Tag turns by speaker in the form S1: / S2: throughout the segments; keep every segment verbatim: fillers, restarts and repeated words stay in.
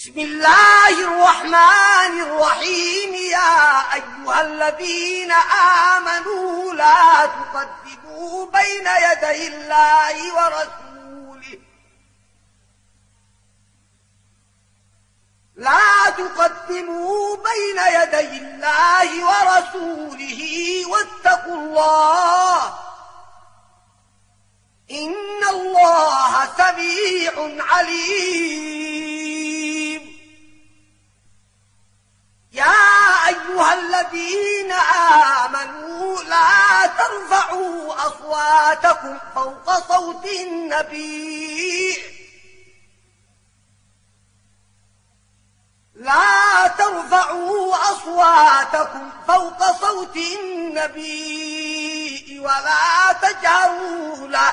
S1: بسم الله الرحمن الرحيم. يا أيها الذين آمنوا لا تقدموا بين يدي الله ورسوله لا تقدموا بين يدي الله ورسوله واتقوا الله إن الله سميع عليم. يا أيها الذين آمنوا لا ترفعوا أصواتكم فوق صوت النبي لا ترفعوا أصواتكم فوق صوت النبي ولا تجهروا له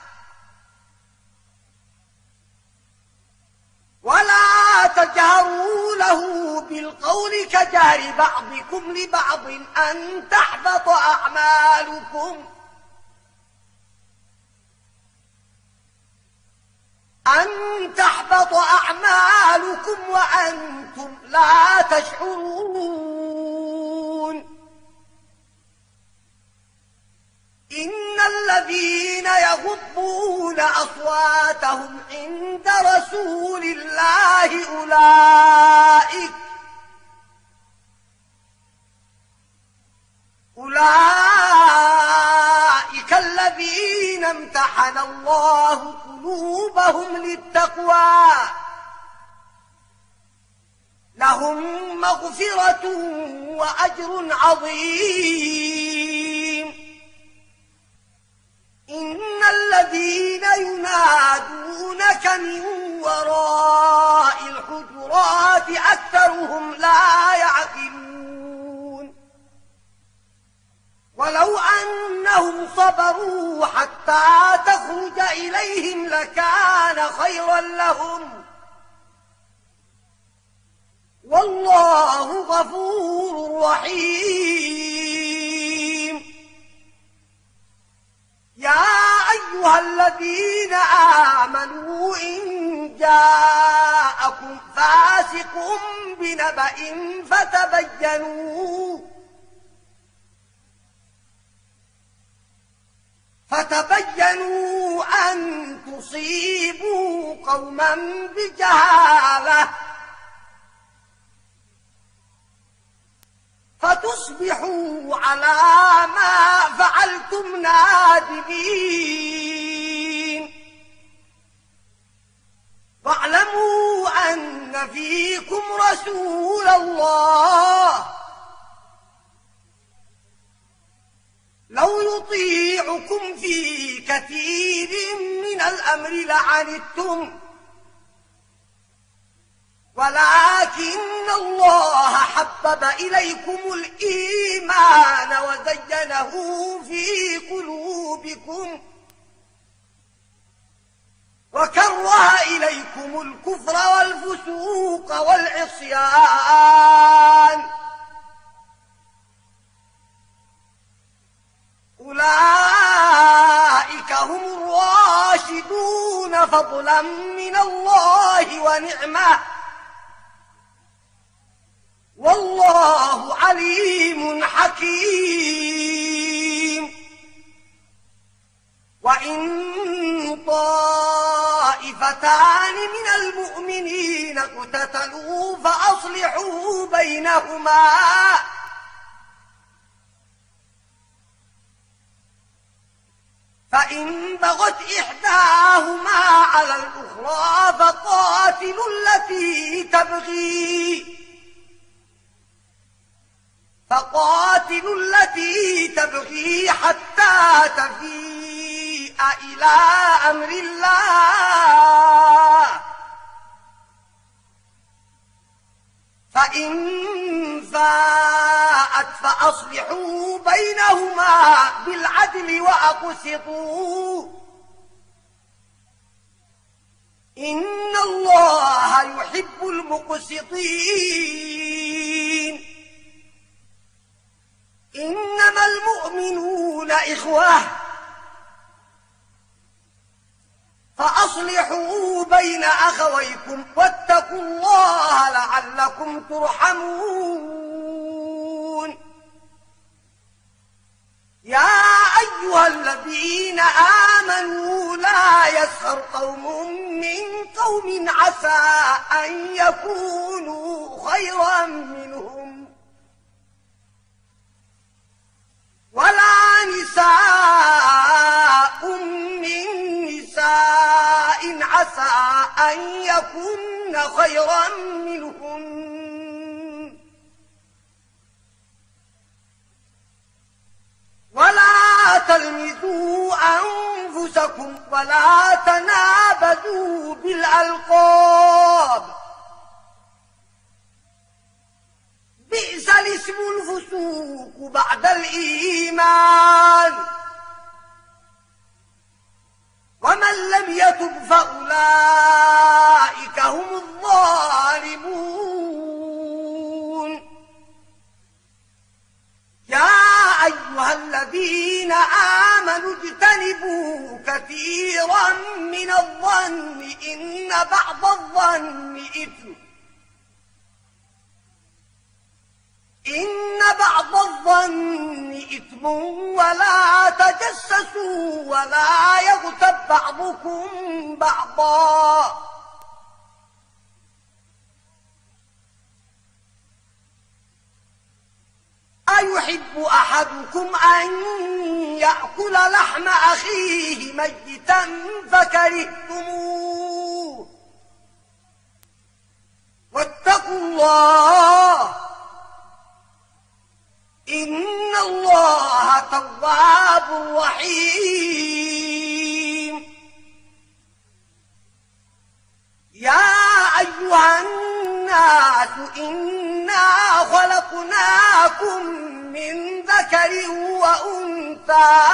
S1: ولا تجهروا له بالقول كجهر بعضكم لبعض أن تحبط أعمالكم أن تحبط أعمالكم وأنتم لا تشعرون. إن الذين يغضون أصواتهم عند رسول الله أولئك أولئك الذين امتحن الله قلوبهم للتقوى لهم مغفرة وأجر عظيم. إن الذين ينادونك من وراء الحجرات أكثرهم لا يعقلون. ولو أنهم صبروا حتى تخرج إليهم لكان خيرا لهم والله غفور رحيم. يا أيها الذين آمنوا إن جاءكم فاسق بنبأ فتبينوا فتبينوا أن تصيبوا قوما بجهالة فتصبحوا على ما فعلتم نادمين. واعلموا أن فيكم رسول الله لو يطيعكم في كثير من الأمر لعنتم ولكن الله حبب إليكم الإيمان وزينه في قلوبكم وكره إليكم الكفر والفسوق والعصيان أولئك هم الراشدون فضلا من الله ونعمة والله عليم حكيم. وإن طائفتان من المؤمنين اقتتلوا فأصلحوا بينهما فإن بغت إحداهما على الأخرى فقاتلوا التي تبغي فقاتلوا التي تبغي حتى تفيء إلى أمر الله فإن فاءت فأصلحوا بينهما بالعدل وأقسطوا إن الله يحب المقسطين. إنما المؤمنون إخوة فأصلحوا بين أخويكم واتقوا واتقوا الله لعلكم ترحمون يا أيها الذين آمنوا لا يسخر قوم من قوم عسى أن يكونوا خيرا منهم ولا نساء من نساء عسى أن يكون خيرا منهن ولا تلمزوا أنفسكم ولا تنابذوا بالألقاب بئس الاسم الفسوق بعد الإيمان ومن لم يتب فأولئك هم الظالمون يا أيها الذين آمنوا اجتنبوا كثيرا من الظن إن بعض الظن إثم إن بعض الظن إثم ولا تجسسوا ولا يغتب بعضكم بعضا أيحب أحدكم أن يأكل لحم أخيه ميتا فكرهتموه واتقوا الله إن الله تواب رحيم يا أيها الناس إنا خلقناكم من ذكر وأنثى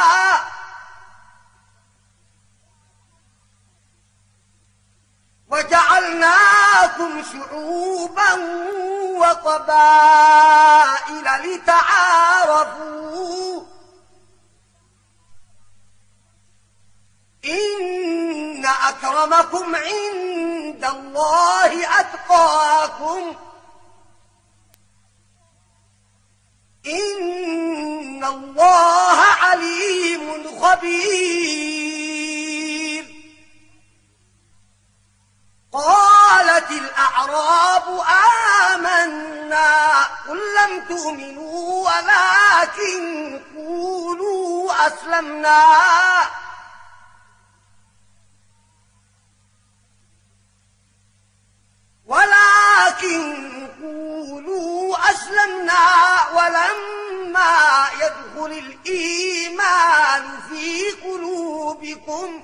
S1: وجعلناكم شعوبا وقبائل لتعارفوا إن أكرمكم عند الله أتقاكم إن الله عليم خبير قالت الأعراب آمنا قل لم تؤمنوا ولكن قولوا أسلمنا ولكن قولوا أسلمنا ولما يدخل الإيمان في قلوبكم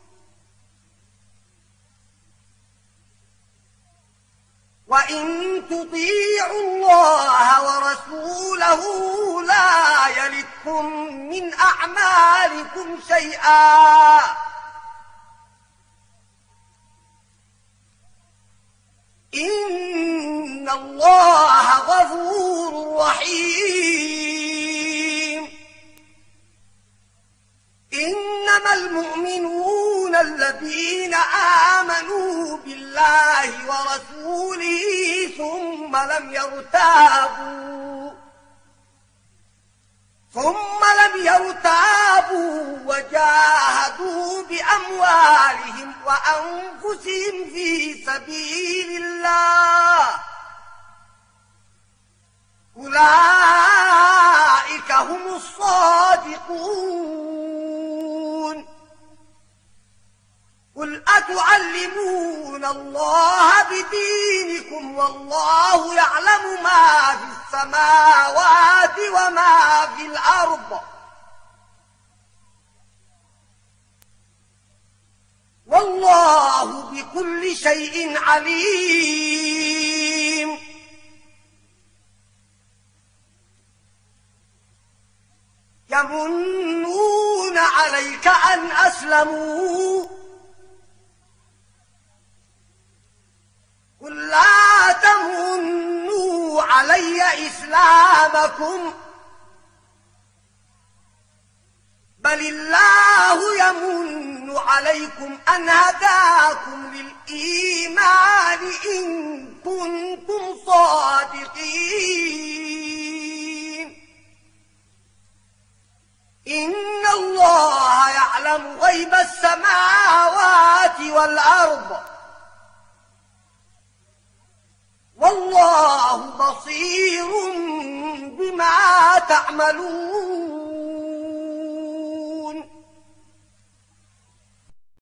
S1: وإن تطيعوا الله ورسوله لا يلدكم من أعمالكم شيئا إن الله غفور رحيم إنما المؤمنون الذين آمنوا بالله ورسوله ثم لم يرتابوا ثم لم يرتابوا وجاهدوا بأموالهم وأنفسهم في سبيل الله أولئك هم الصادقون قل أتعلمون الله بدينكم والله يعلم ما في السماوات وما في الأرض والله بكل شيء عليم يمنون عليك أن أسلموا قل لا تمنوا علي إسلامكم بل الله يمن عليكم أن هداكم للإيمان إن كنتم صادقين. إن الله يعلم غيب السماوات والأرض والله بصير بما تعملون.